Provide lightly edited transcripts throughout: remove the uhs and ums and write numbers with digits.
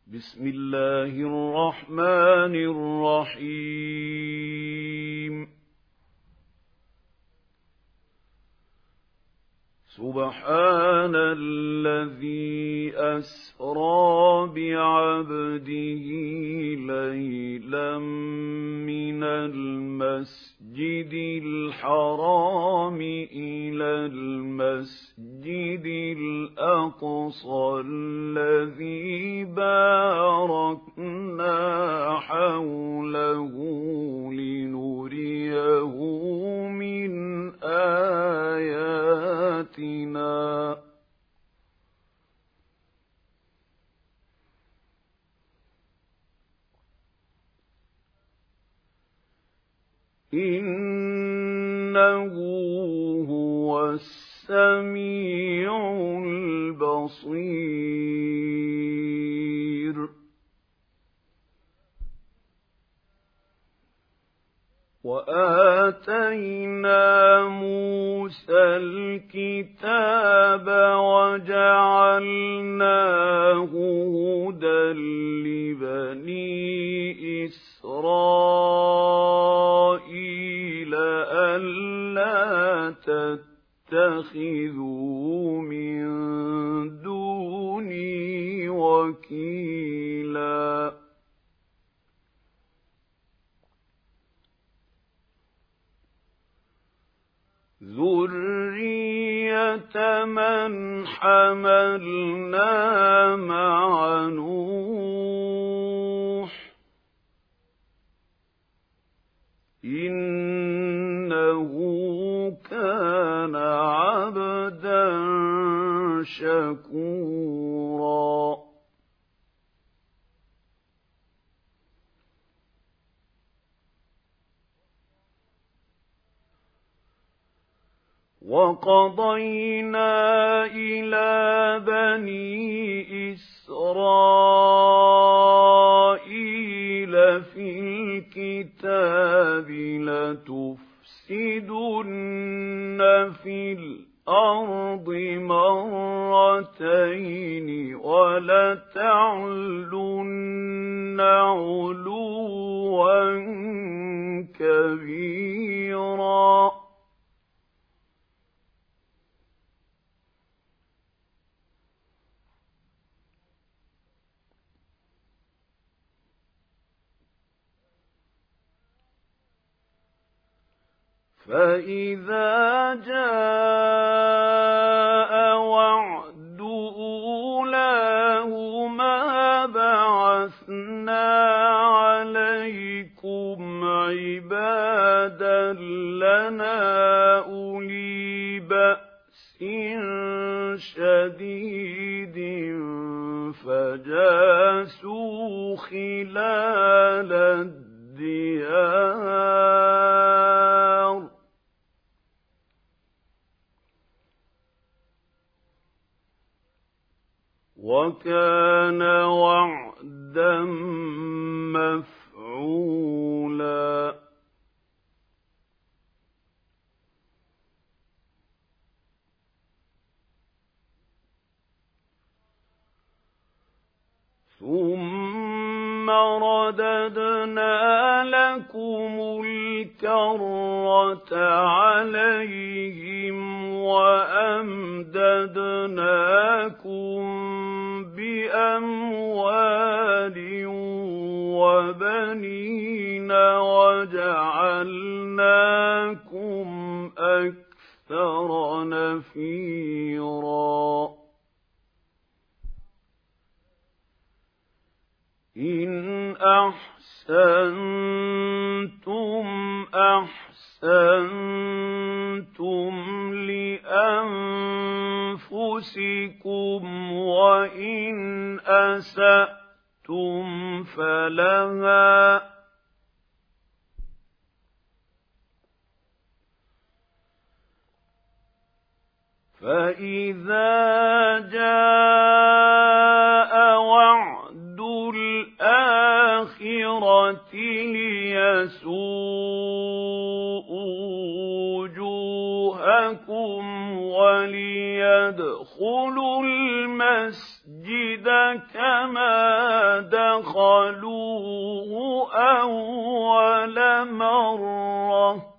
بسم الله الرحمن الرحيم سبحان الذي أسرى بعبده ليلا من المسجد الحرام إلى المسجد الأقصى الذي باركنا حوله لنريه من آياتنا إنه هو السميع البصير وآتينا موسى الكتاب وجعلناه هدى لبني إسرائيل ألا تتخذوا من دوني وكيلا ذرية من حملنا مع نوح إنه كان عبدا شكورا وقضينا إلى بني إسرائيل في الكتاب لتفسدن في الأرض مرتين ولتعلن علوا كبيرا فإذا جاء وعد أولاهما بعثنا عليكم عبادا لنا أولي بأس شديد فجاسوا خلال الديار وكان وعدا مفعولا ثم رددنا لكم الكرة عليهم وأمددناكم بأموال وبنين وجعلناكم أكثر نفيرا إن أحسنتم أحسنتم لأنفسكم وإن أسأتم فلها فإذا جاء وعد الآخرة ليسوءوا وجوهكم وليدخلوا المسجد كما دخلوه أول مرة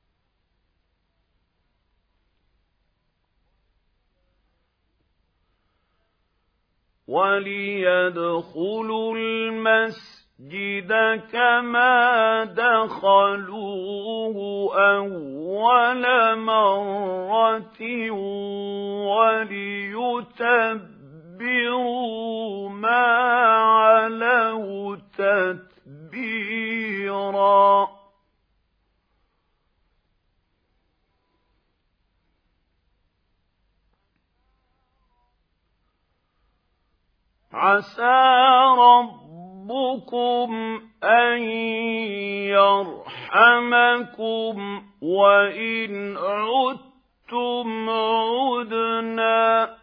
وليدخلوا المسجد كما دخلوه أول مرة وليتبروا ما علوا تتبيرا عسى ربكم أن يرحمكم وإن عدتم عدنا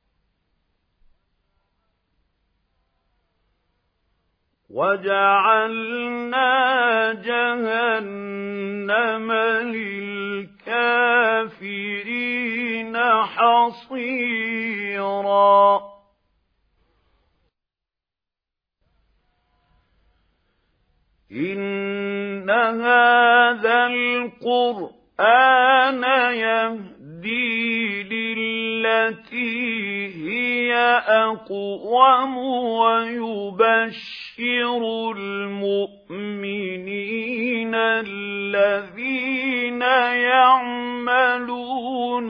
وجعلنا جهنم للكافرين حصيرا إن هذا القرآن يهدي للتي هي أقوم ويبشر المؤمنين الذين يعملون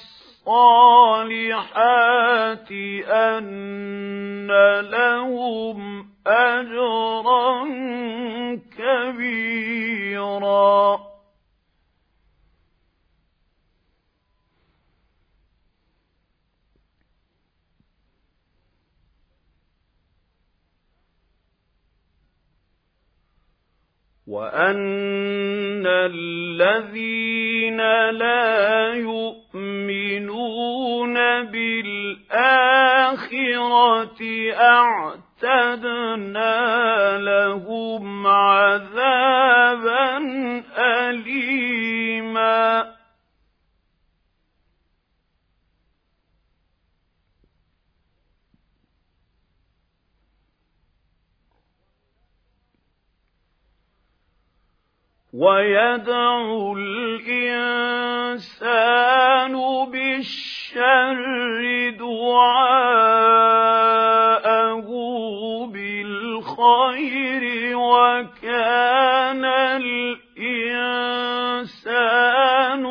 الصالحات أن لهم أجرا كبيرا وأن الذين لا يؤمنون بالآخرة أعتدنا لهم عذابا أليما ويدعو الإنسان بالشر دعاءه بالخير وكان الإنسان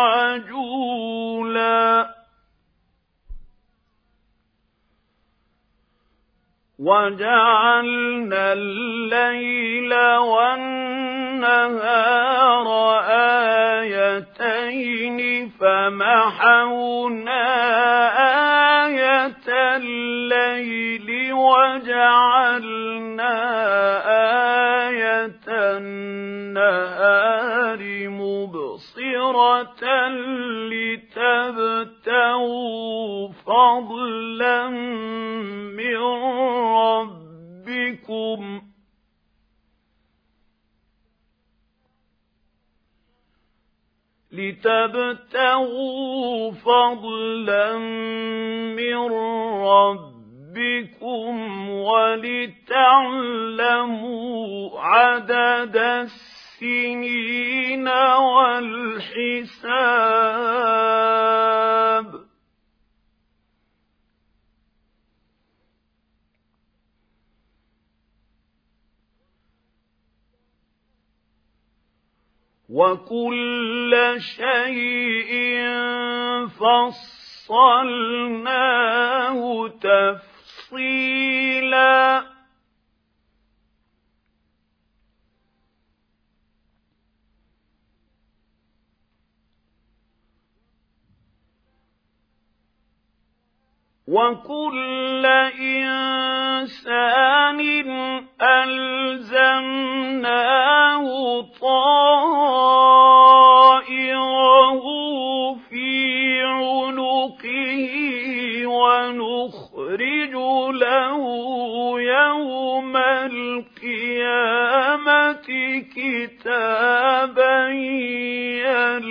عجولا وجعلنا الليل والنهار آيتين فمحونا آية الليل وجعلنا آية النهار مبصرة لتبتغوا فضلا من ربكم ولتعلموا عدد السنين والحساب وكل شيء فصلناه تفصيلا وكل إنسان ألزمناه طائره في عنقه ونخرج له يوم القيامة كتابا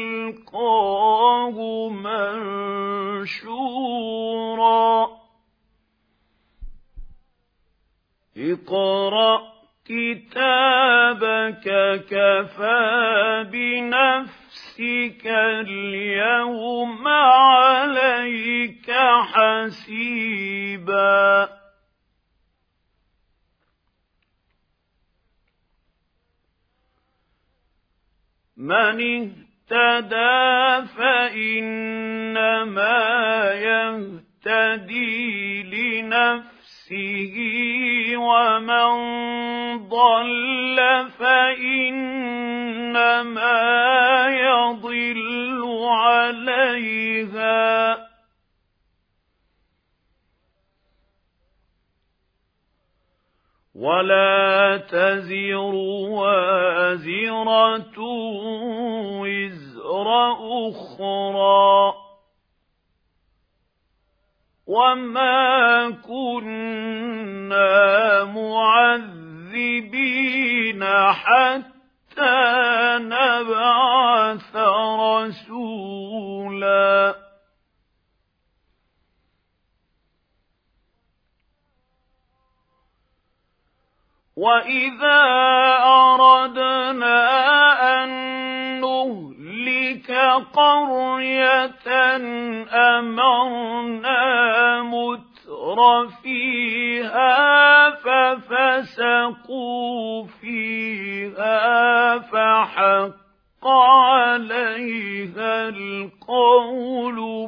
يلقاه منشورا اقْرَأْ كِتَابَكَ كَفَىٰ بِنَفْسِكَ الْيَوْمَ عَلَيْكَ حَسِيبًا مَنِ اهْتَدَىٰ فَإِنَّمَا يَهْتَدِي لِنَفْسِهِ وَمَنْ ضَلَّ فَإِنَّمَا يَضِلُّ عَلَيْهَا ۚ وَلَا تَزِرُ وَازِرَةٌ وِزْرَ أُخْرَىٰ ۚ وَمَا كُنَّا مُعَذِّبِينَ حَتَّىٰ نَبْعَثَ رَسُولًا وَإِذَا أَرَدْنَا أَن نُّهْلِكَ قَرْيَةً أَمَرْنَا مُتْرَفِيهَا فَفَسَقُوا فِيهَا فَحَقَّ عَلَيْهَا الْقَوْلُ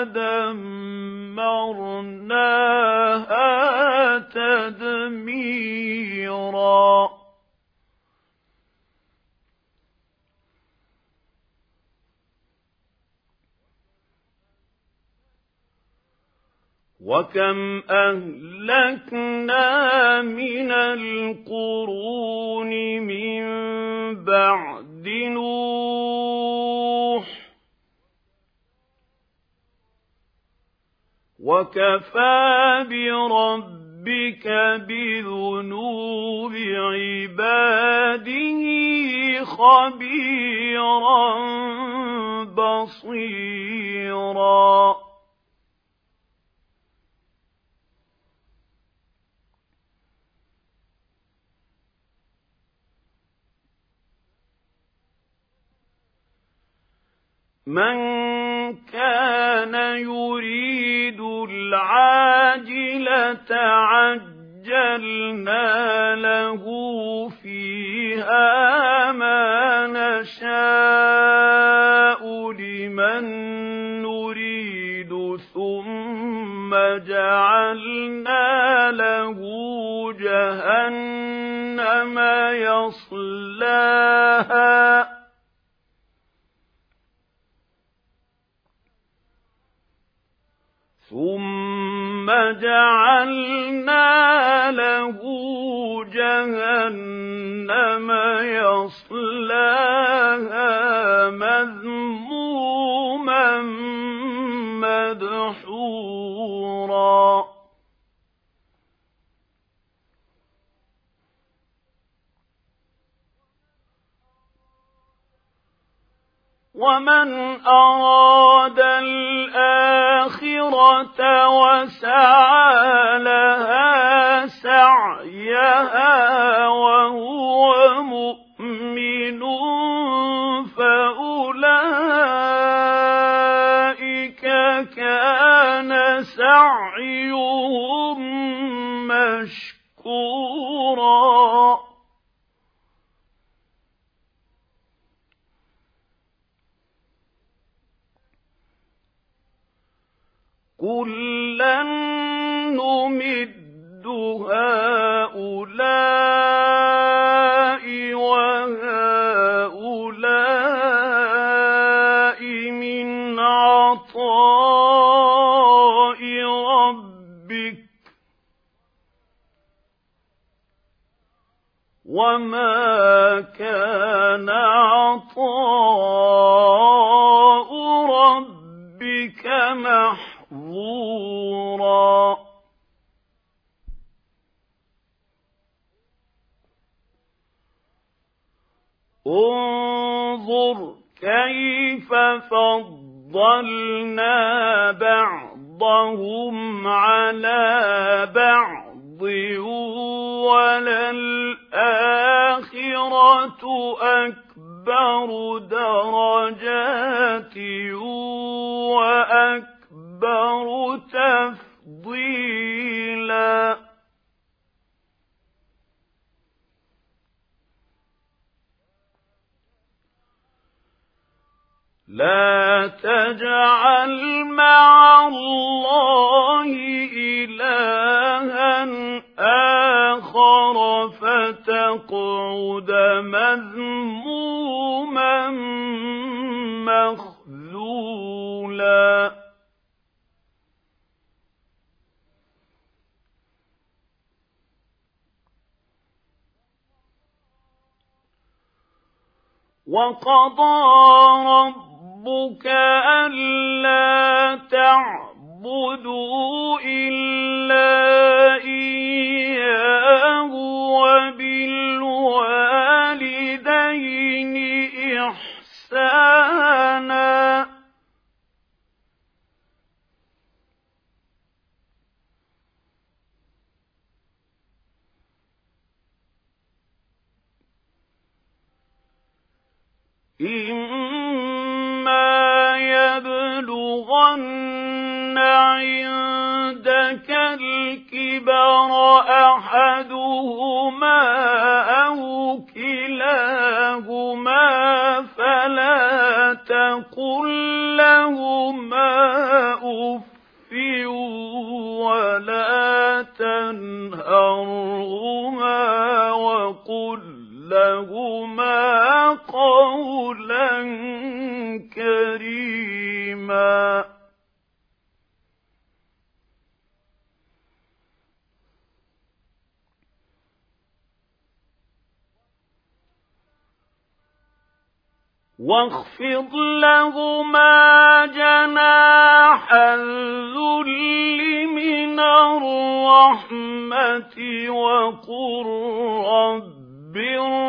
فَدَمَّرْنَاهَا تَدْمِيرًا وَكَمْ أَهْلَكْنَا مِنَ الْقُرُونِ مِن بَعْدِ نُوحٍ وَكَفَىٰ بِرَبِّكَ بِذُنُوبِ عِبَادِهِ خَبِيرًا بَصِيرًا مَنْ كَانَ يُرِيدُ الْعَاجِلَةَ عَجَّلْنَا لَهُ فِيهَا مَا نَشَاءُ لِمَن نُّرِيدُ ثُمَّ جَعَلْنَا لَهُ جَهَنَّمَ يَصْلَاهَا مَذْمُومًا مَّدْحُورًا وَمَنْ أَرَادَ الْآخِرَةَ وَسَعَىٰ لَهَا سَعْيَهَا وَهُوَ مُؤْمِنٌ فَأُولَٰئِكَ كَانَ سَعْيُهُم مَّشْكُورًا كُلًّا نُّمِدُّ هَٰؤُلَاءِ وَهَٰؤُلَاءِ مِنْ عَطَاءِ رَبِّكَ ۚ وَمَا كَانَ عَطَاءُ رَبِّكَ مَحْظُورًا انظُرْ كَيْفَ فَضَّلْنَا بَعْضَهُمْ عَلَىٰ بَعْضٍ وَلَلْآخِرَةُ أَكْبَرُ دَرَجَاتٍ وَأَكْبَرُ تَفْضِيلًا لَا تَجْعَلْ مَعَ اللَّهِ إِلَٰهًا آخَرَ فَتَقْعُدَ مَذْمُومًا مَّخْذُولًا وَقَضَىٰ رَبُّكَ أَلَّا تَعْبُدُوا إِلَّا إِيَّاهُ وَبِالْوَالِدَيْنِ إِحْسَانًا إِمَّا يَبْلُغَنَّ عِندَكَ الْكِبَرَ أَحَدُهُمَا أَوْ كِلَاهُمَا فَلَا تَقُل لَّهُمَا أُفٍّ وَلَا تَنْهَرْهُمَا وَقُل لَّهُمَا قَوْلًا كَرِيمًا وَاخْفِضْ لَهُمَا جَنَاحَ الذُّلِّ مِنَ الرَّحْمَةِ وَقُل رَّبِّ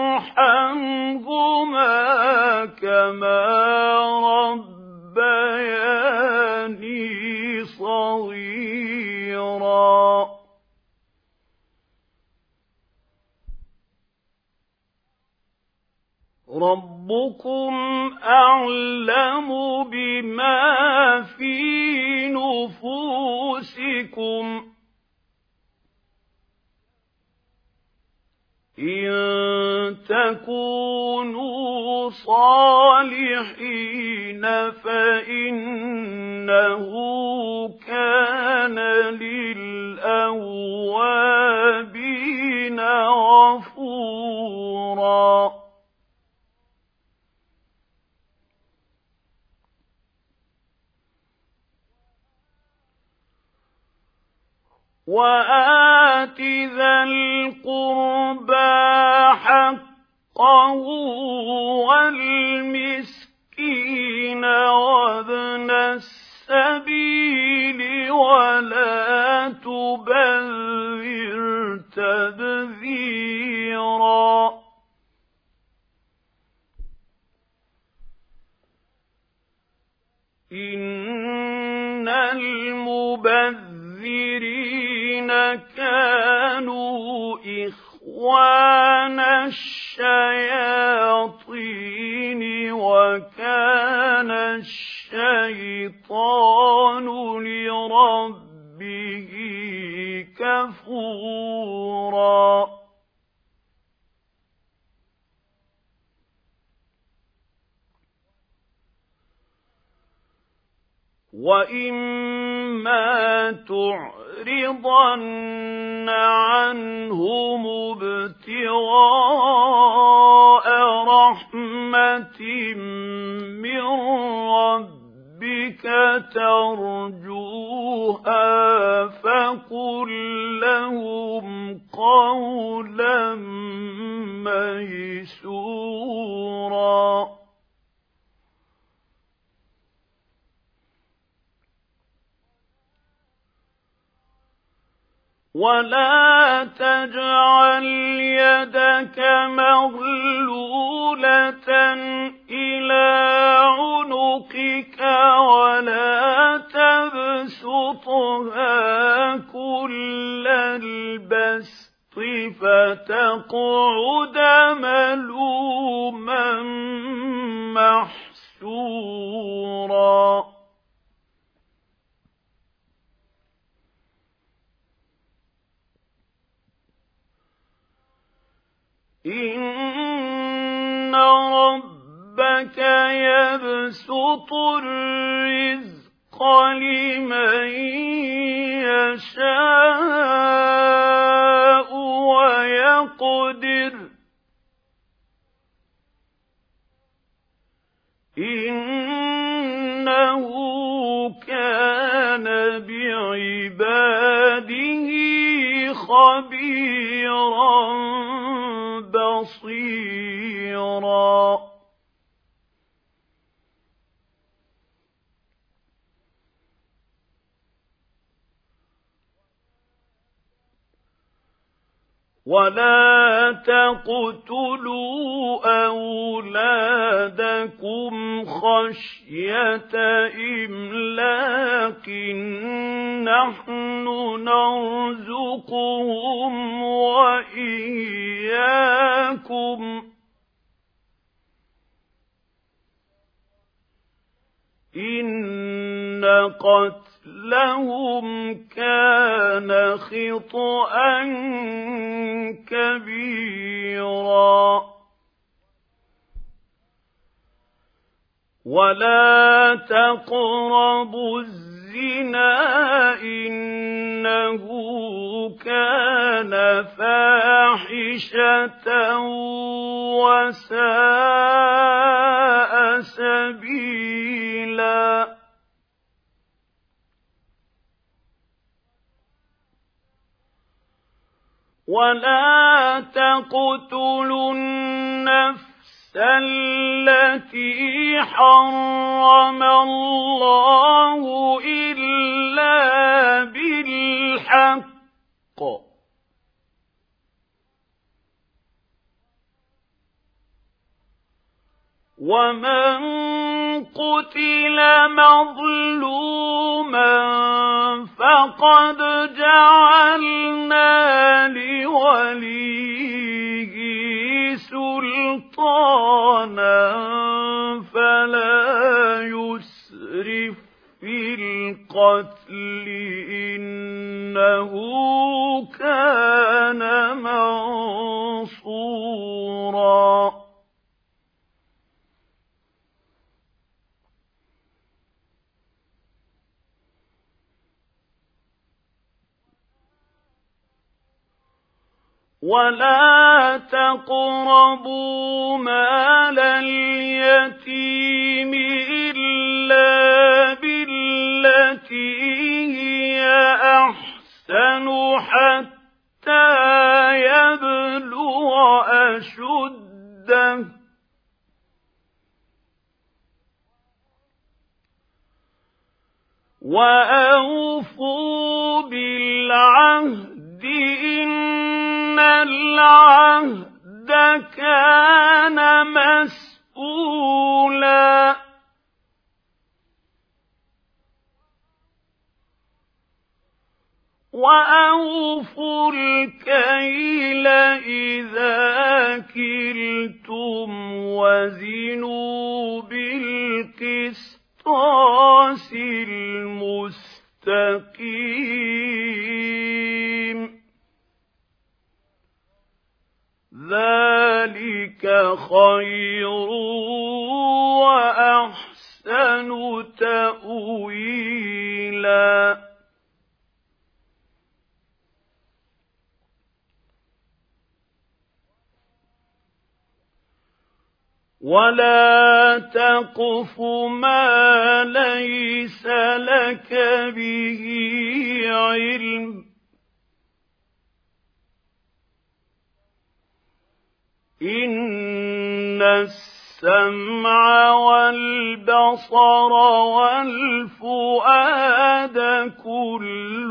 ارْحَمْهُمَا كَمَا رَبَّيَانِي صَغِيرًا رَبُّكُمْ أَعْلَمُ بِمَا فِي نُفُوسِكُمْ إِن تَكُونُوا صَالِحِينَ فَإِنَّهُ كَانَ لِلْأَوَّابِينَ غَفُورًا وَآتِ ذَا الْقُرْبَىٰ حَقَّهُ وَالْمِسْكِينَ وَابْنَ السَّبِيلِ وَلَا تُبَذِّرْ تَبْذِيرًا إِنَّ الْمُبَذِّرِينَ كَانُوا إِخْوَانَ الشَّيَاطِينِ وَكَانَ الشَّيْطَانُ لِرَبِّهِ كَفُورًا وَإِمَّا تُعْرِضَنَّ عَنْهُمُ ابْتِغَاءَ رَحْمَةٍ مِّن رَّبِّكَ تَرْجُوهَا فَقُل لَّهُمْ قَوْلًا مَّيْسُورًا وَلَا تَجْعَلْ يَدَكَ مَغْلُولَةً إِلَىٰ عُنُقِكَ وَلَا تَبْسُطْهَا كُلَّ الْبَسْطِ فتقعد ملوما محسورا إن ربك يبسط الرزق لمن يشاء ويقدر إنه كان بعباده خبيرا بصيرا ولا تقتلوا أولادكم خشية إملاق نحن نرزقهم وإياكم إن قتلهم كان خطأ كبيرا ولا تقربوا الزنا إنه كان فاحشة وساء سبيلا ولا تقتلوا النفس التي حرم الله إلا بالحق ومن قتل مظلوما فقد جعلنا لوليه سلطانا فلا يسرف في القتل إنه كان منصورا ولا تقربوا مال اليتيم إلا بالتي هي أحسن حتى يبلغ أشده وأوفوا بالعهد إن العهد كان مسؤولا وأوفوا الكيل إذا كلتم وزنوا بالقسطاس المستقيم ذلك خير وأحسن تأويلا ولا تقف ما ليس لك به علم إن السمع والبصر والفؤاد كل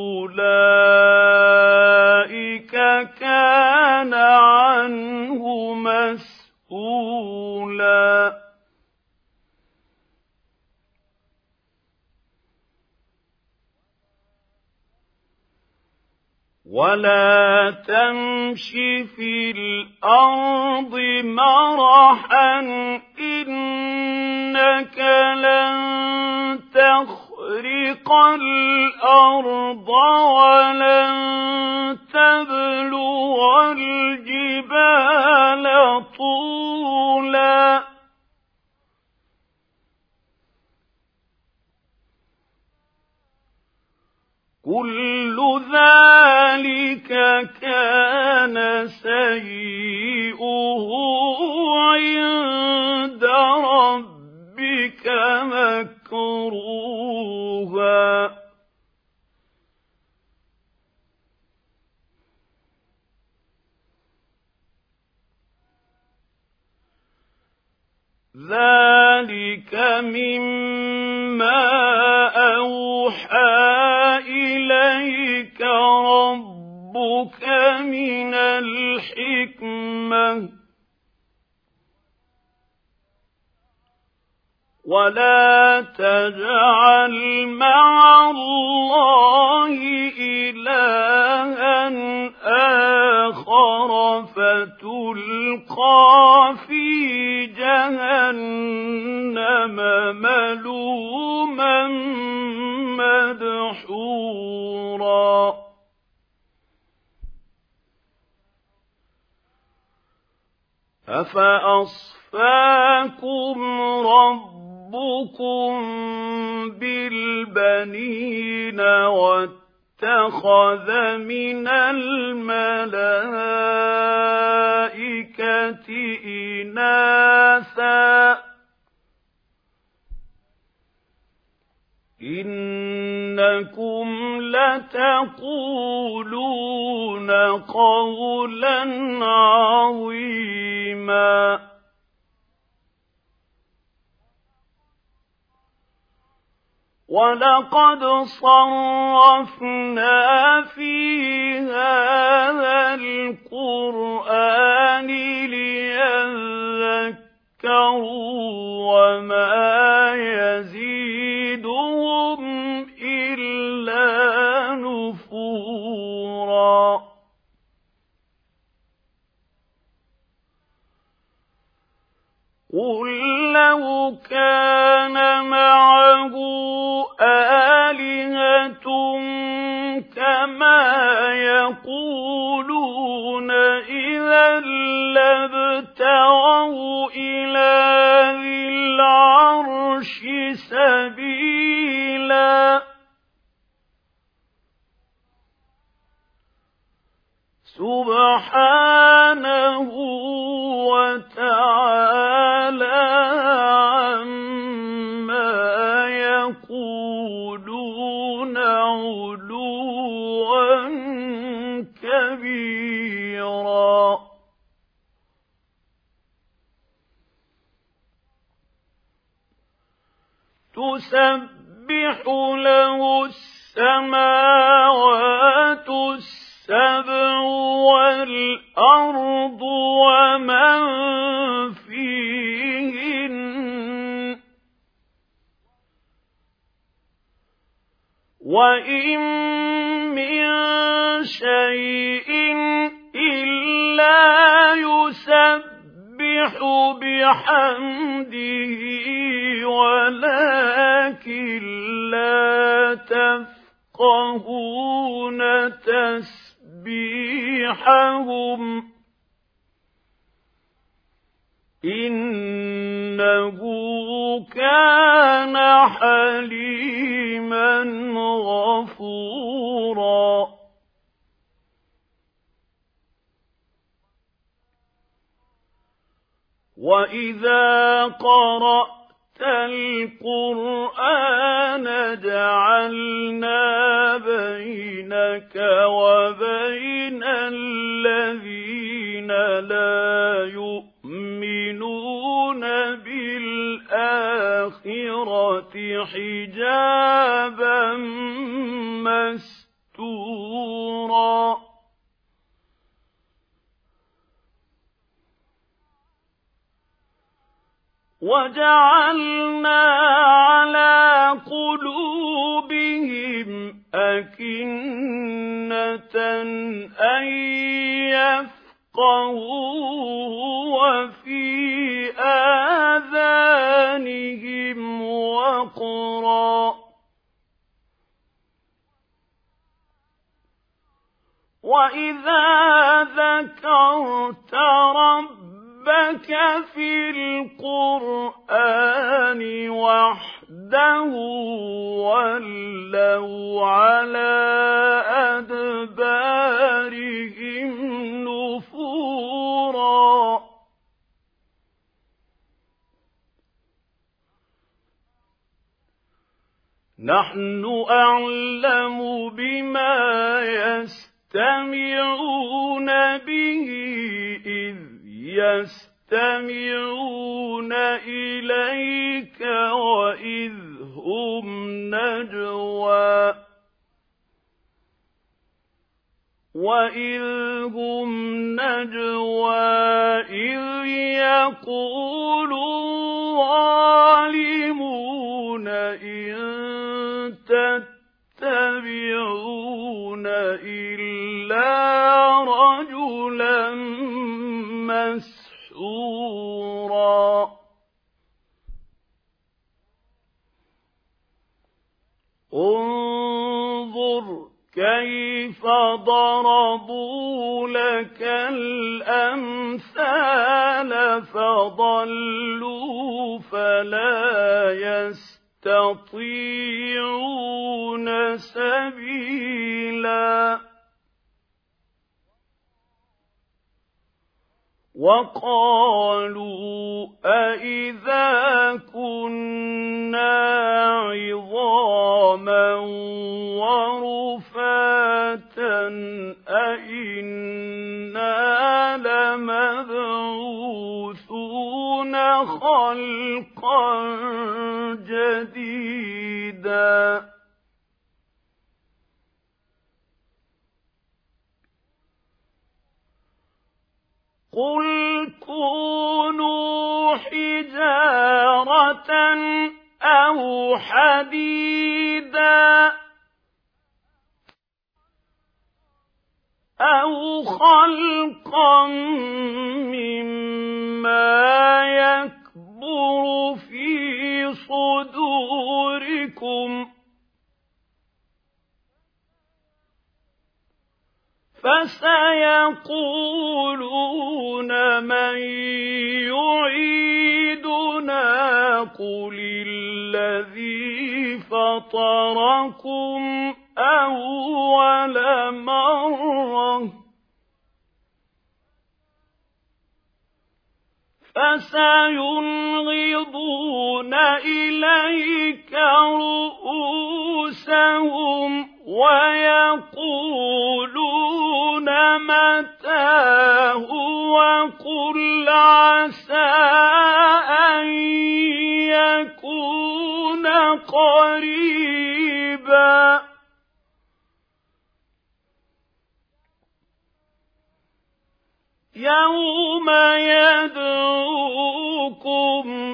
أولئك كان عنه مسؤولا ولا تمش في الأرض مرحا إنك لن تخرق الأرض ولن تبلغ الجبال طولا كل ذلك كان سيئه عند ربك مكروها ذلك مما أوحى إليك ربك من الحكمة ولا تجعل مع الله إلها آخر فتلقى في جهنم ملوما مدحورا أفأصفاكم ربكم بالبنين واتخذ من الملائكة إناثا إنكم لتقولون قولا عظيما ولقد صرفنا في هذا القرآن ليذكروا وما يزيدهم إلا نفورا قل لو كان معه آلهة كما يقولون إذا لابتغوا إلى ذي العرش سبيلا سبحانه وتعالى عما يقولون علوا كبيرا تسبح له السماوات السبع والأرض ومن فيهن وإن من شيء إلا يسبح بحمده ولكن لا تفقهون تسبيحهم إنه كان حليما غفورا وإذا قرأت القرآن جعلنا بينك وبين الذين لا يؤمنون بالآخرة حجابا مستورا وجعلنا على قلوبهم أكنة أن يفقهوه وفي آذانهم وقرا وإذا ذكرت ربك في القرآن وحده ولوا على أدبارهم نفورا نحن أعلم بما يستمعون به إذ يستمعون إليك وإذ هم نجوى إذ يقول الظالمون إن تتبعون إلا رجلا مسحورا انظر كيف ضربوا لك الأمثال فضلوا فلا يستطيعون سبيلا وقالوا أإذا كنا عظاما ورفاتا أإنا لمبعوثون خلقا جديدا قل كونوا حجارة أو حديدا أو خلقا مما يكبر في صدوركم فسيقولون من يعيدنا قل الذي فطركم أول مرة فسينغضون إليك رؤوسهم ويقولون متاه وقل عسى أن يكون قريبا يوم يدعوكم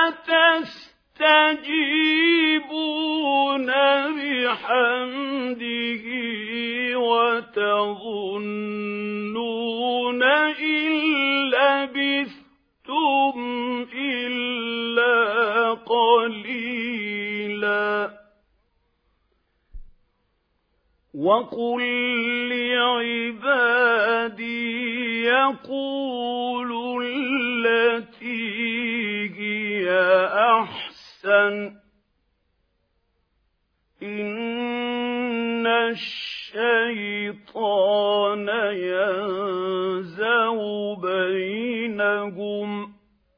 فتستجيبون بحمده وتظنون إن لبثتم إلا قليلا وقل لعبادي يقولوا التي هي أحسن إن الشيطان ينزغ بينهم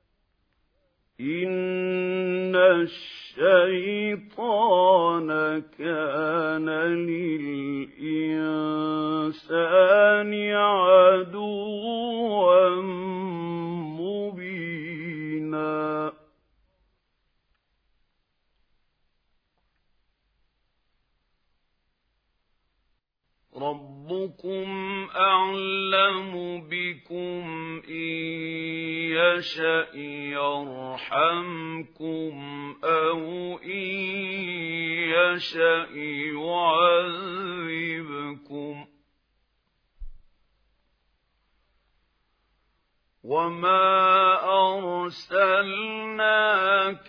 إن الشيطان كان للإنسان عدوا مبينا ربكم أعلم بكم إن يشأ يرحمكم أو إن يشأ يعذبكم وما أرسلناك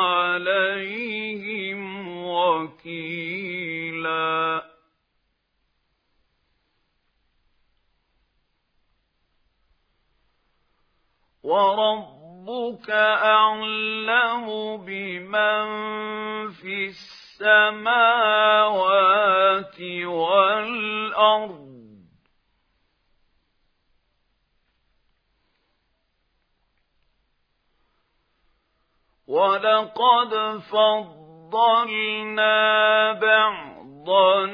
عليهم وكيلا وربك أعلم بمن في السماوات والأرض ولقد فضلنا بعض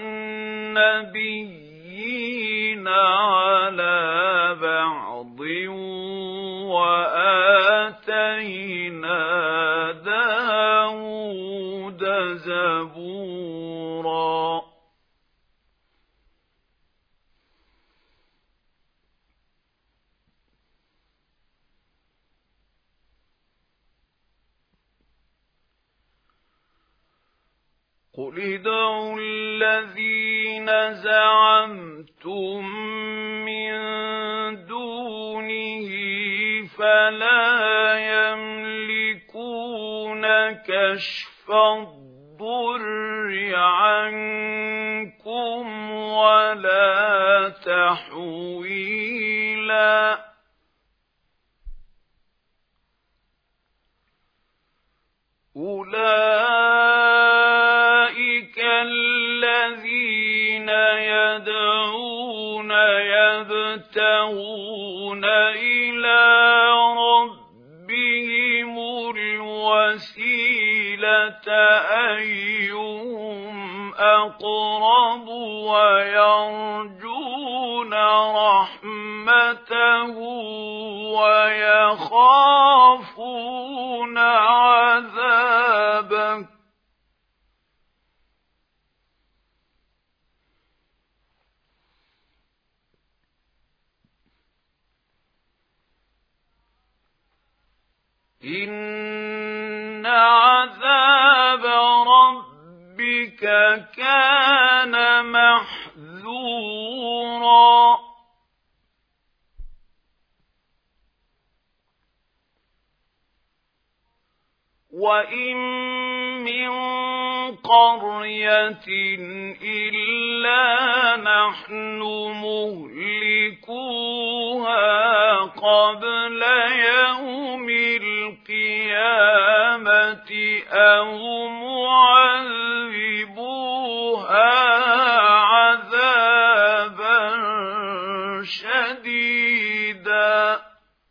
النبيين على بعض وآتينا داود زبورا قل ادعوا الذين زعمتم من دونه فلا يملكون كشف الضر عنكم ولا تحويلا أولئك الذين يدعون يبتغون إلى ربهم الوسيلة أيهم أقرب ويرجون رحمته ويخافون عذابه إن عذاب ربك كان محذورا وإن من قرية إلا نحن مهلكوها قبل يوم القيامة أو معذبوها عذابا شديدا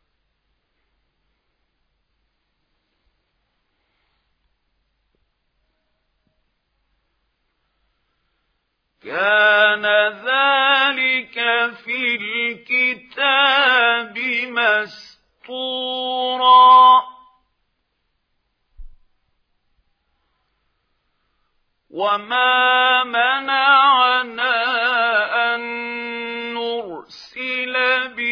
كان ذلك في الكتاب مسطورا وما منعنا أن نرسل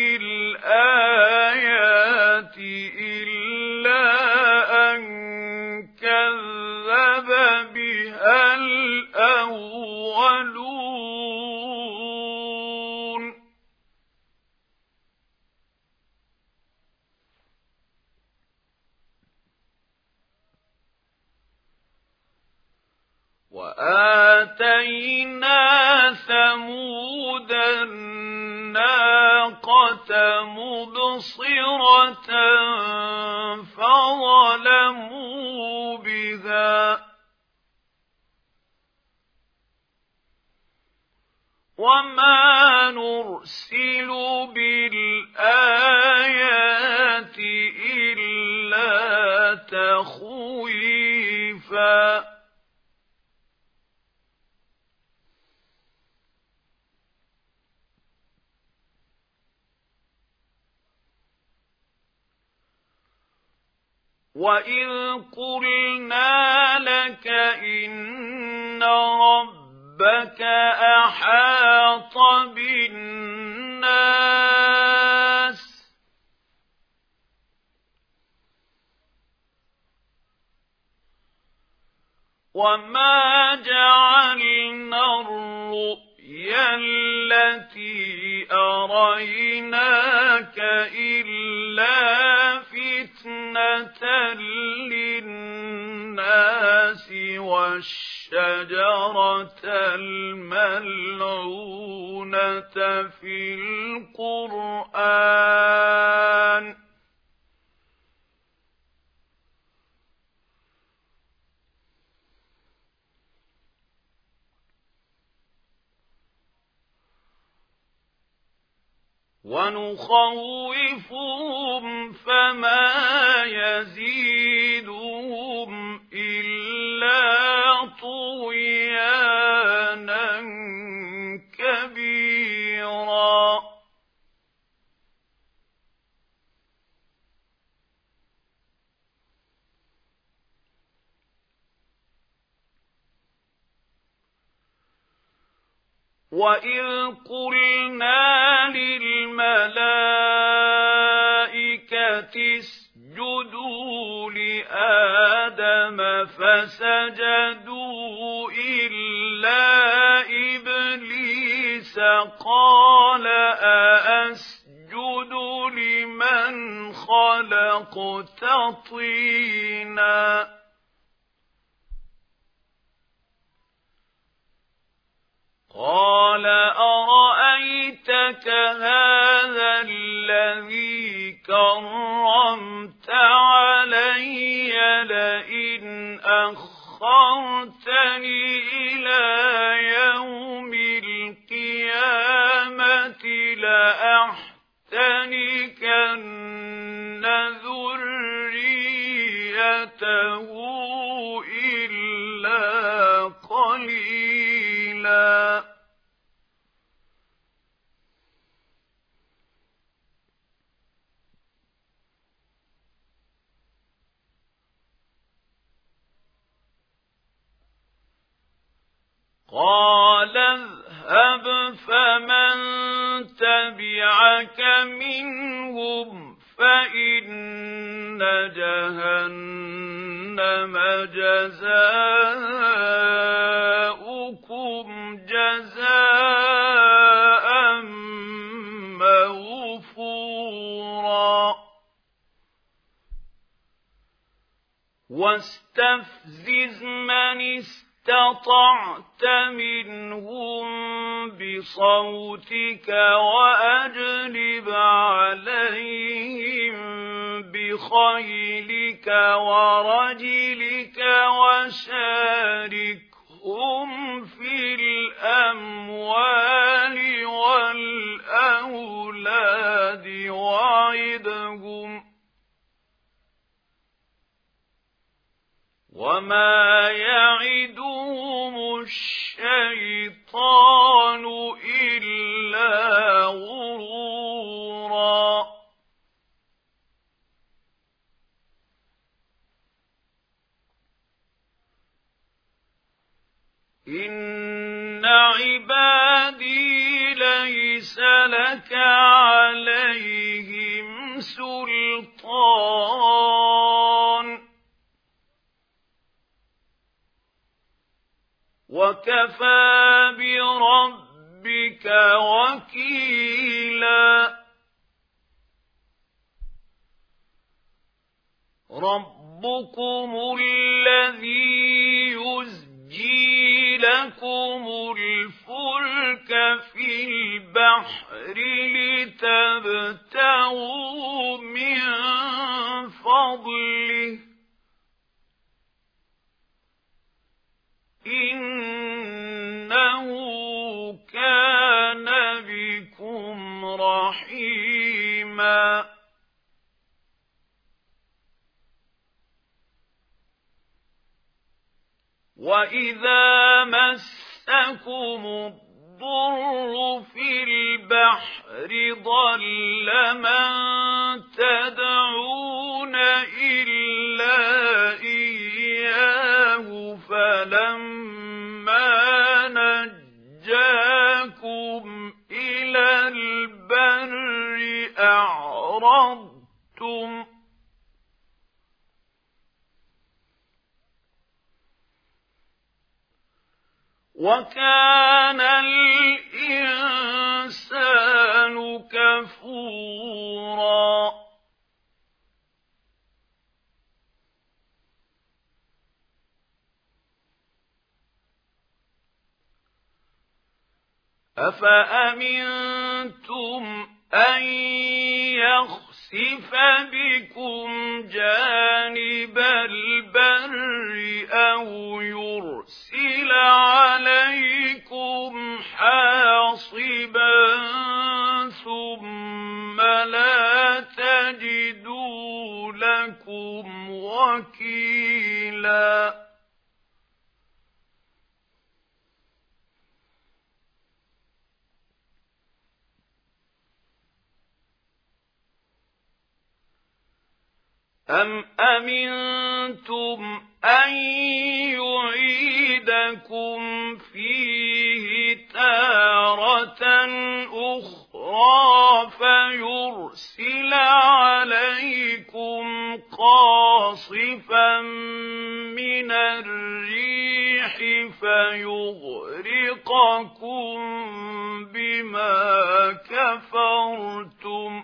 بالآيات إلا أن كذب بها الأولون وآتينا ثمود الناقة مبصرة فظلموا بها وما نرسل بالآيات إلا تخويفا وإذ قلنا لك إن ربك أحاط وما جعلنا الرؤيا التي أريناك إلا فتنة للناس والشجرة الملعونة في القرآن ونخوفهم فما يزيدهم إلا طغيانا كبيرا وَإِذْ قُلْنَا لِلْمَلَائِكَةِ اسْجُدُوا لِآدَمَ فَسَجَدُوا إِلَّا إِبْلِيسَ قَالَ أَأَسْجُدُ لِمَنْ خَلَقْتَ طِينًا قال أرأيتك هذا الذي كرمت علي لئن أخرتني إلى يوم القيامة لأحتنكن ذريته إلا قليلا قال اذهب فمن تبعك منهم فإن جهنم جزاؤكم جزاء موفورا واستفزز من استطعت منهم بصوتك وأجلب عليهم بخيلك ورجلك وشاركهم في الأموال والأولاد وعدهم وما يعدهم الشيطان إلا غرورا إن عبادي ليس لك عليهم سلطان وكفى بربك وكيلا ربكم الذي يزجي لكم الفلك في البحر لتبتغوا من فضله إنه كان بكم رحيما وإذا مسكم الضر في البحر ضل من تدعون إلا إياه فلما نجاكم إلى البر أعرضتم وكان الإنسان كفورا أفأمنتم أن يخسف بكم جانب البر أو يرسل عليكم حاصبا ثم لا تجدوا لكم وكيلا أم أمنتم أن يعيدكم فيه تارة أخرى فيرسل عليكم قاصفا من الريح فيغرقكم بما كفرتم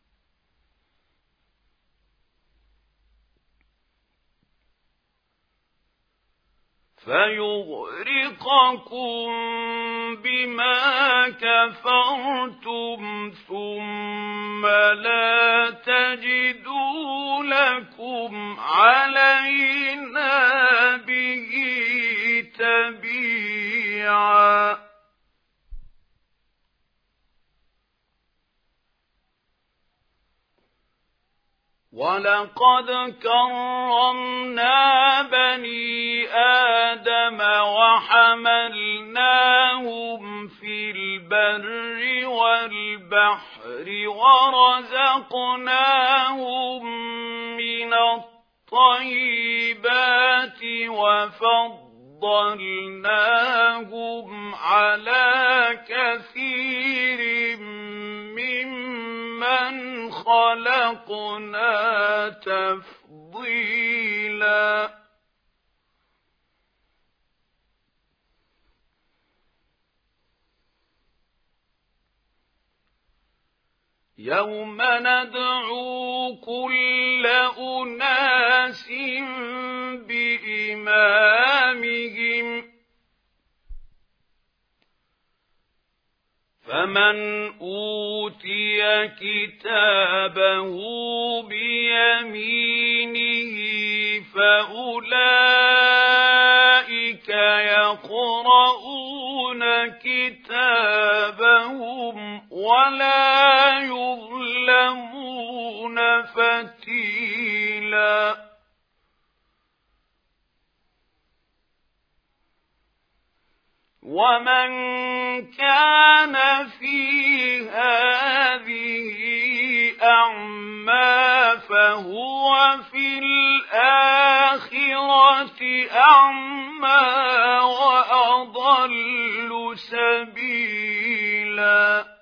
ثم لا تجدوا لكم علينا به تبيعا ولقد كرمنا بني آدم وحملناهم في البر والبحر ورزقناهم من الطيبات وفضلناهم على كثير ممن خلقنا تفضيلا يوم ندعو كل أناس بإمامهم فمن أوتي كتابه بيمينه فأولئك يقرؤون كتابهم ولا يظلمون فتيلا ومن كان في هذه أعمى فهو في الآخرة أعمى وأضل سبيلا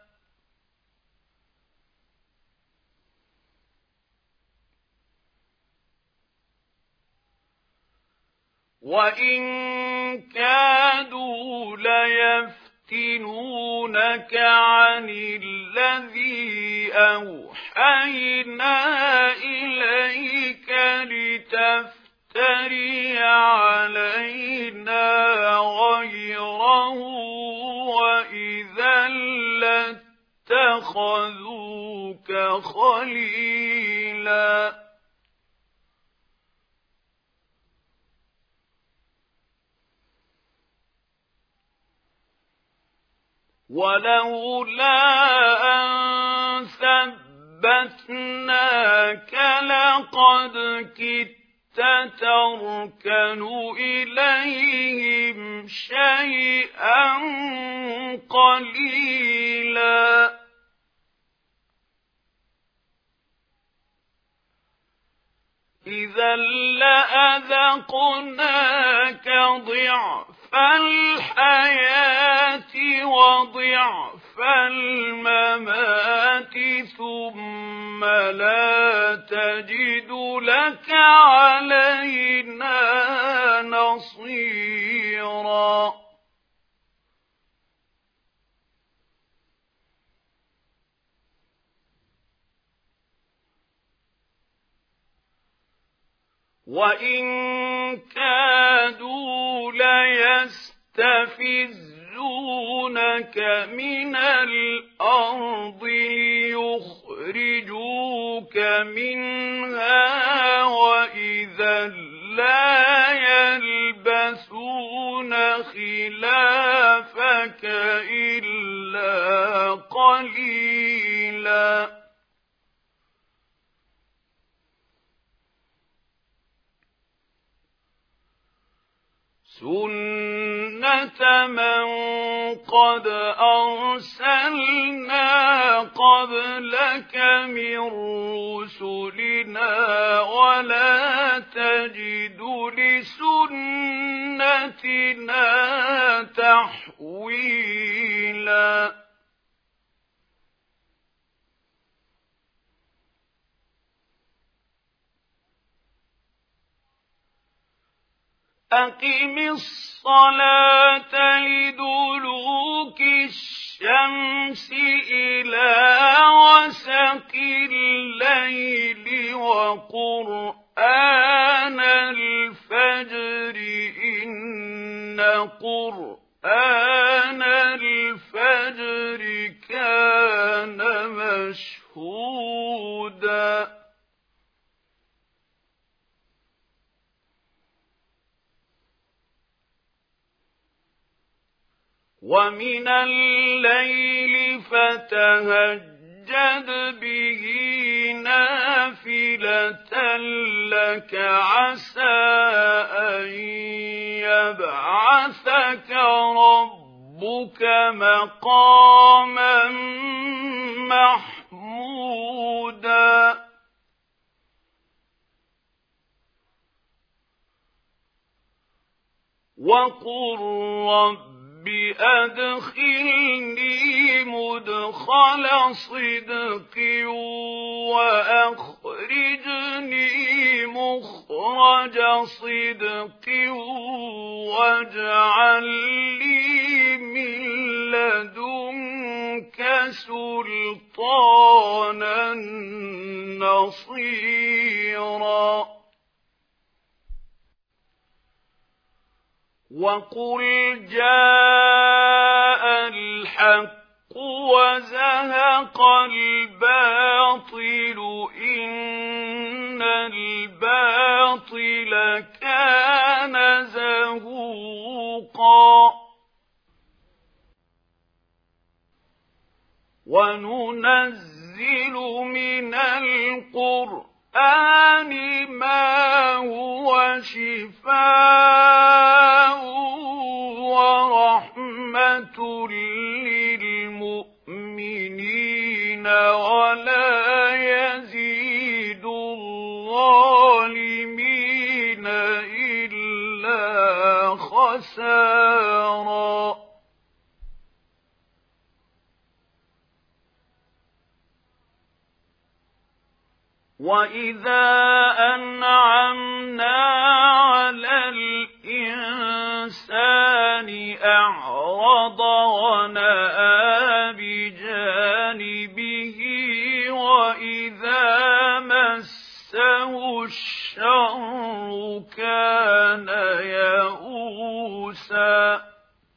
وإن كادوا ليفتنونك عن الذي أوحينا إليك لتفتري علينا غيره وإذا لاتخذوك خليلا ولولا أن ثبتناك لقد كدت تركن إليهم شيئا قليلا إذا لأذقناك ضعف الحياة وضعف الممات ثم لا تجد لك علينا نصيرا وإن كادوا ليستفزونك من الأرض ليخرجوك منها وإذا لا يلبثون خلافك إلا قليلا سنة من قد أرسلنا قبلك من رسلنا ولا تجد لسنتنا تحويلا أقم الصلاة لدلوك الشمس إلى غسق الليل وقرآن الفجر إن قرآن الفجر كان مشهودا ومن الليل فتهجد به نافلة لك عسى أن يبعثك ربك مقاما محمودا وقل رب أدخلني مدخل صدق وأخرجني مخرج صدق واجعل لي من لدنك سلطانا نصيرا وقل جاء الحق وزهق الباطل إن الباطل كان زهوقا وننزل من القرآن ما هو شفاء ورحمة للمؤمنين ولا يزيد الظالمين إلا خسارا وَإِذَا أَنْعَمْنَا عَلَى الْإِنسَانِ أَعْرَضَ وَنَأَىٰ بِجَانِبِهِ وَإِذَا مَسَّهُ الشَّرُّ كَانَ يَئُوسًا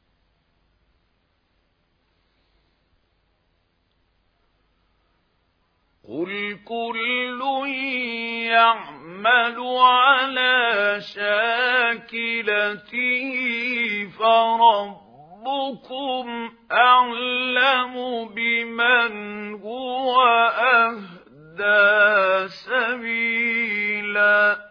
قُلْ كُلٌّ يَعْمَلُ عَلَىٰ شَاكِلَتِهِ فَرَبُّكُمْ أَعْلَمُ بِمَنْ هُوَ أَهْدَىٰ سَبِيلًا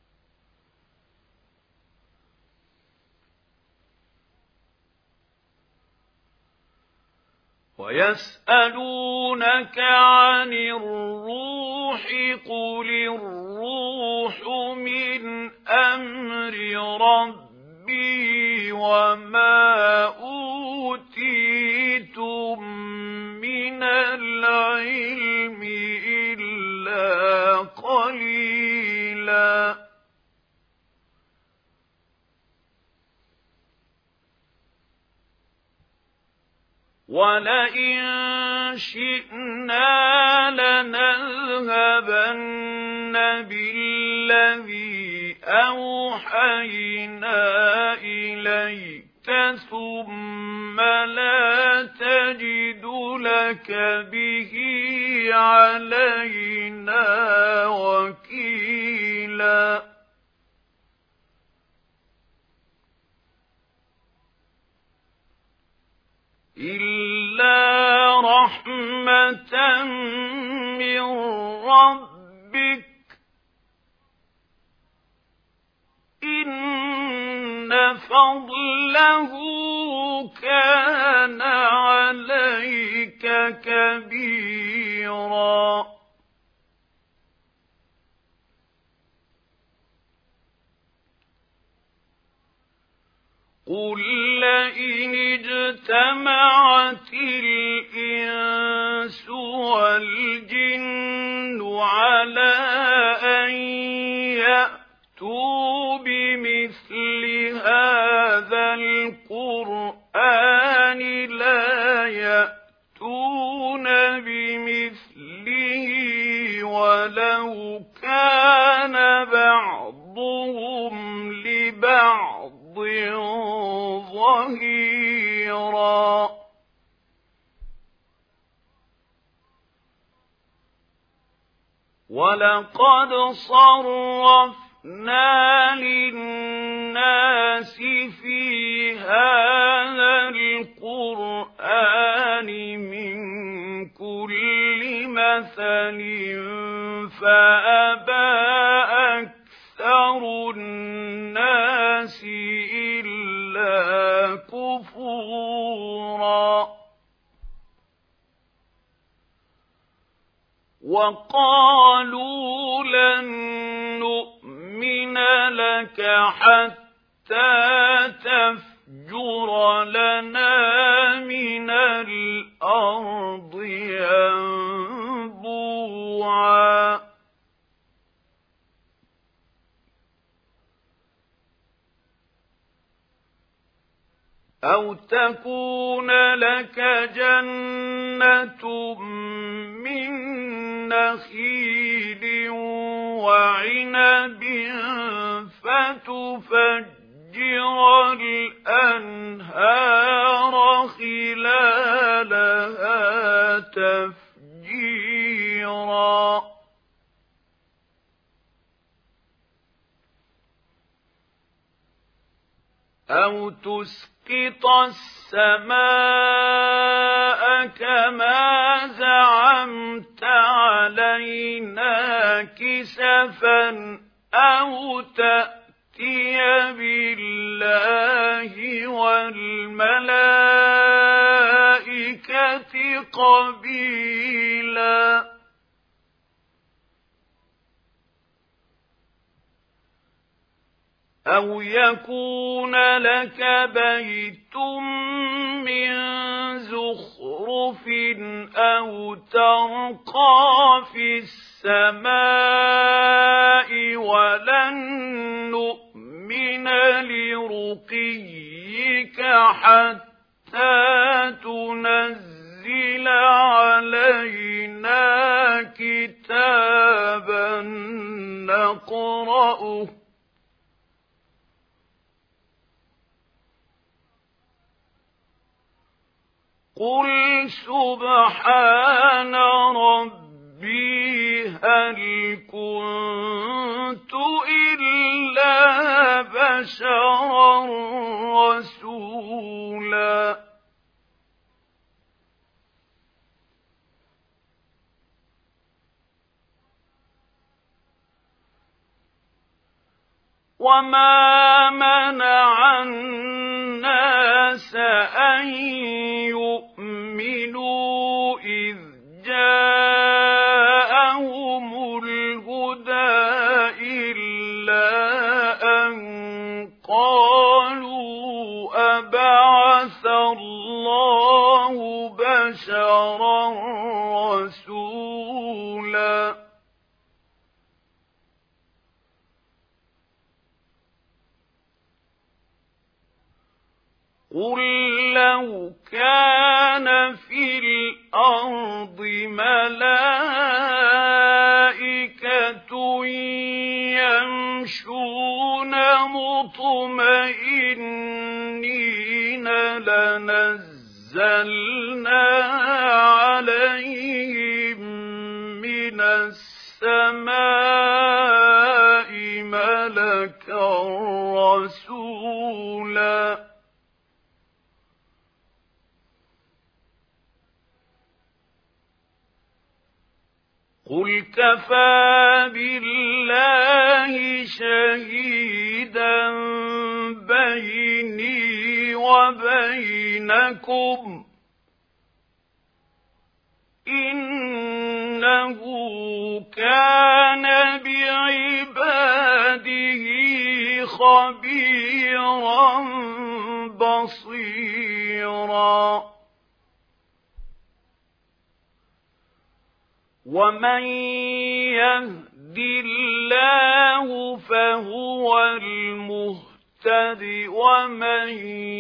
وَيَسْأَلُونَكَ عَنِ الرُّوحِ قُلِ الرُّوحُ مِنْ أَمْرِ رَبِّي وَمَا أُوتِيتُم مِّنَ الْعِلْمِ إِلَّا قَلِيلًا وَلَئِن شِئْنَا لَنَذْهَبَنَّ بِالَّذِي أوحينا إليك ثم لا تجد لك به علينا وكيلا إلا رحمة من ربك إن فضله كان عليك كبيرا قل لئن اجتمعت الإنس والجن على أن يأتوا بمثل هذا القرآن لا يأتون بمثله ولو كان بعضهم لبعض ظهيرا ولقد صرفنا للناس في هذا القرآن من كل مثل فأبى أكثر الناس إلا كفورا وقالوا لن نؤمن لك حتى تفجر لنا من الأرض ينبوعا أو تكون لك جنة من نخيل وعنب فتفجر الأنهار خلالها تفجيرا أو تسقط السماء كما زعمت علينا كسفا أو تأتي بالله والملائكة قبيلا أو يكون لك بيت من زخرف أو ترقى في السماء ولن نؤمن لرقيك حتى تنزل علينا كتابا نقرأه قل سبحان ربي هل كنت إلا بشرا رسولا وما منع الناس أن يؤمنوا إذ جاءهم الهدى إلا أن قالوا أبعث الله بشرا رسولا قل لو كان في الأرض ملائكة يمشون قل كفى بالله شهيدا بيني وبينكم إنه كان بعباده خبيرا بصيرا ومن يهد الله فهو المهتد ومن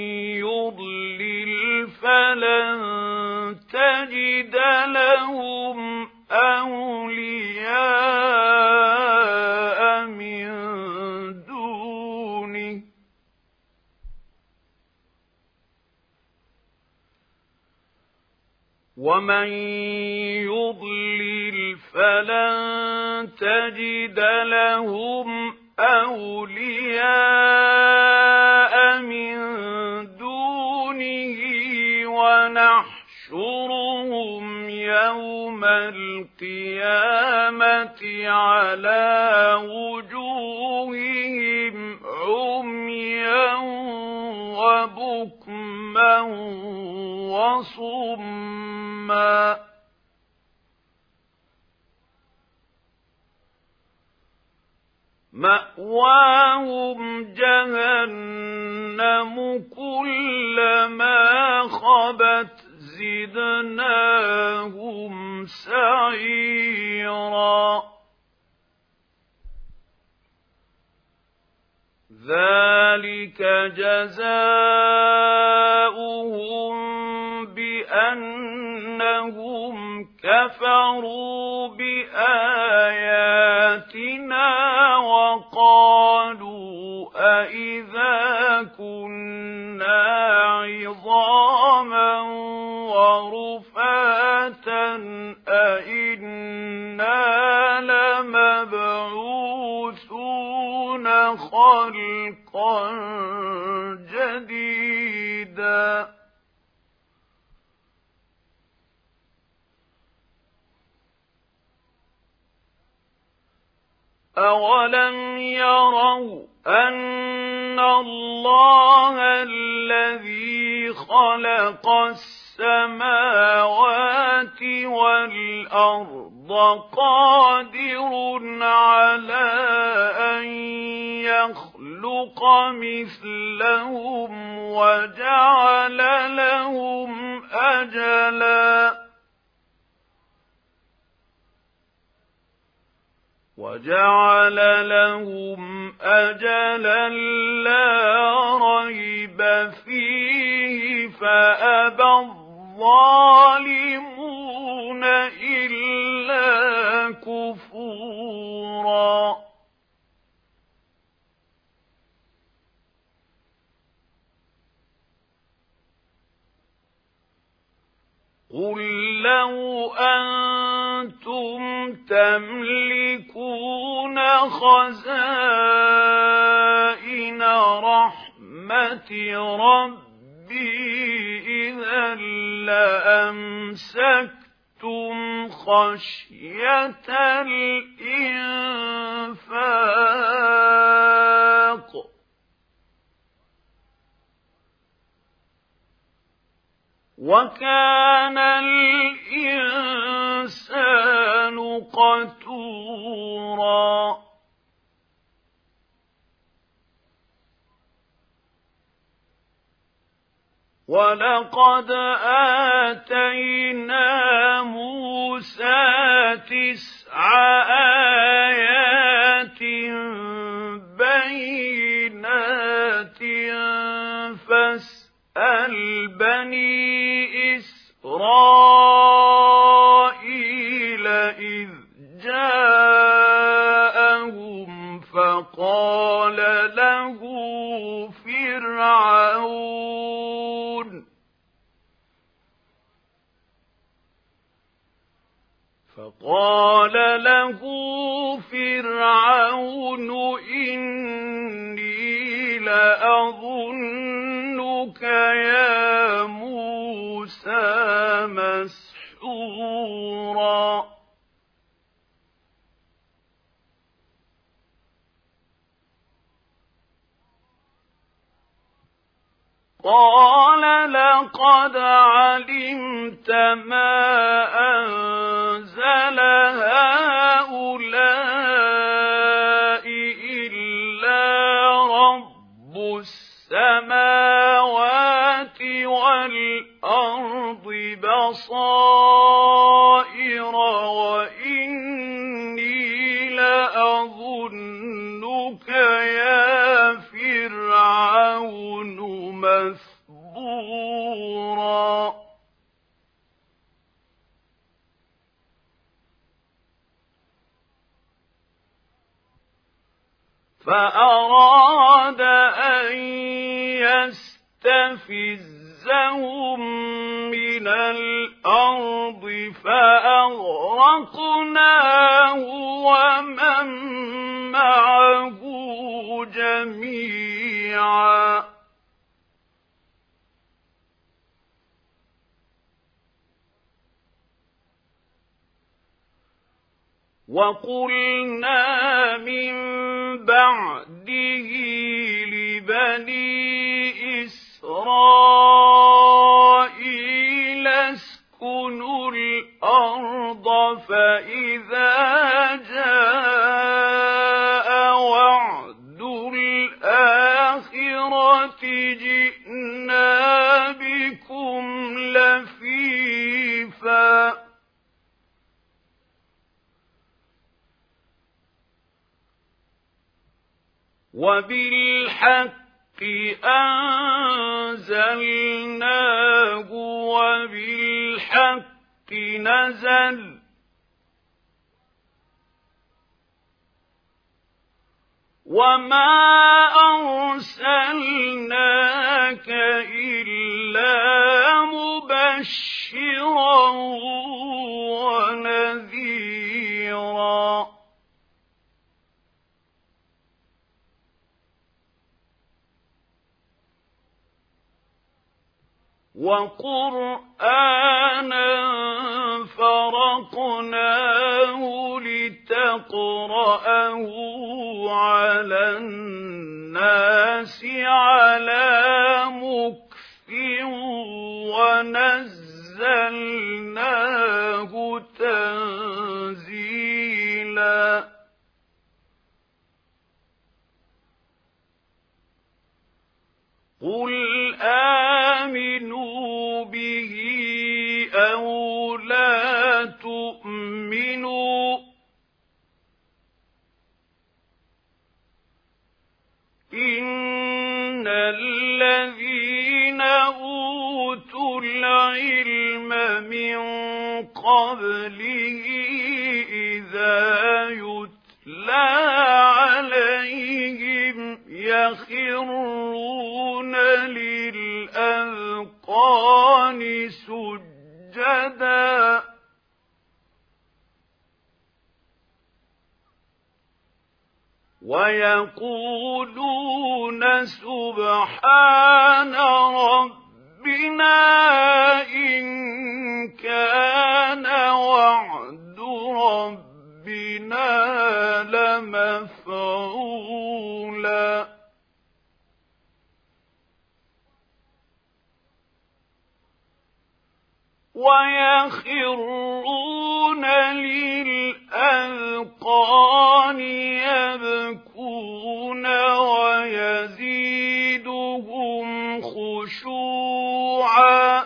يضلل فلن تجد لهم أولياء من دونه ومن يضلل فلن تجد لهم أولياء من دونه ونحشرهم يوم القيامة على وجوههم عميا وبكما وصما مأواهم جهنم كلما خبت زدناهم سعيرا ذلك جزاؤهم بأنهم كفروا بآياتنا وقالوا أإذا كنا عظاما ورفاتا أإنا لمبعوثون خلقا جديدا أولم يروا أن الله الذي خلق السماوات والأرض قادر على أن يخلق مثلهم وجعل لهم أجلا لا ريب فيه فأبى الظالمون إلا كفورا قل لو أنتم تملكون خزائن رحمة ربي إذا لأمسكتم خشية الإنفاق وكان الإنسان قتورا ولقد آتينا موسى 9 آيات بينات فاسأل بني إسرائيل إذ جاءهم فقال له فرعون إني لأظنك يا موسى مسحورا قال لقد علمت ما أنزل هؤلاء إلا رب السماوات والأرض بصائر وإني لأظنك يا فرعون مثبورا فأراد أن يستفزهم من الأرض فأغرقناه ومن معه جميعا وقلنا من بعده لبني إسرائيل اسكنوا الأرض فإذا جاء وعد الآخرة جئنا بكم لفيفا وبالحق أنزلناه وبالحق نزل وما أرسلناك إلا مبشرا ونذيرا وقرآنا فرقناه لتقرأه على الناس على مكث ونزلناه تنزيلا قل آمنوا به أو لا تؤمنوا إن الذين أوتوا العلم من قبله إذا يتلى عليهم يخرون للأذقان سجدا ويقولون سبحان ربنا إن كان وعد ربنا لمفعولا ويخرون للأذقان يبكون ويزيدهم خشوعا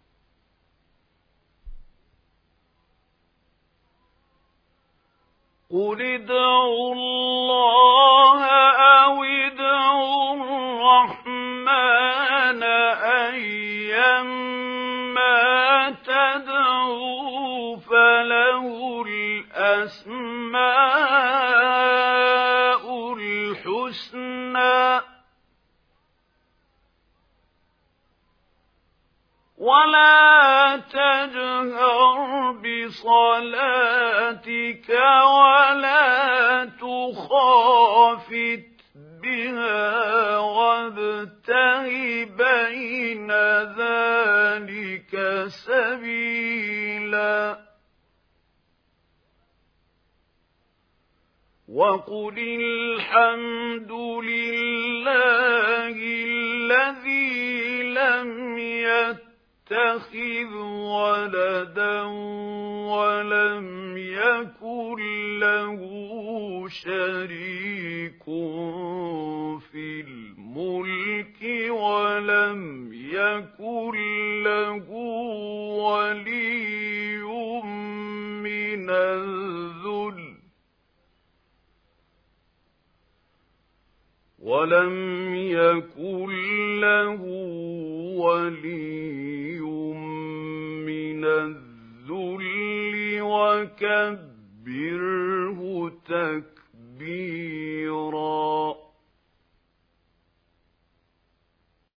قل ادعوا الله أو ادعوا الرحمن أيما تدعوا فله الأسماء الحسنى ولا تجهر بصلاتك ولا تخافت بها وابتغ بين ذلك سبيلا وقل الحمد لله الذي لم يتخذ ولدا ولم يكن له شريك في الملك ولم يكن له ولي من الذل وكبره تكبيرا.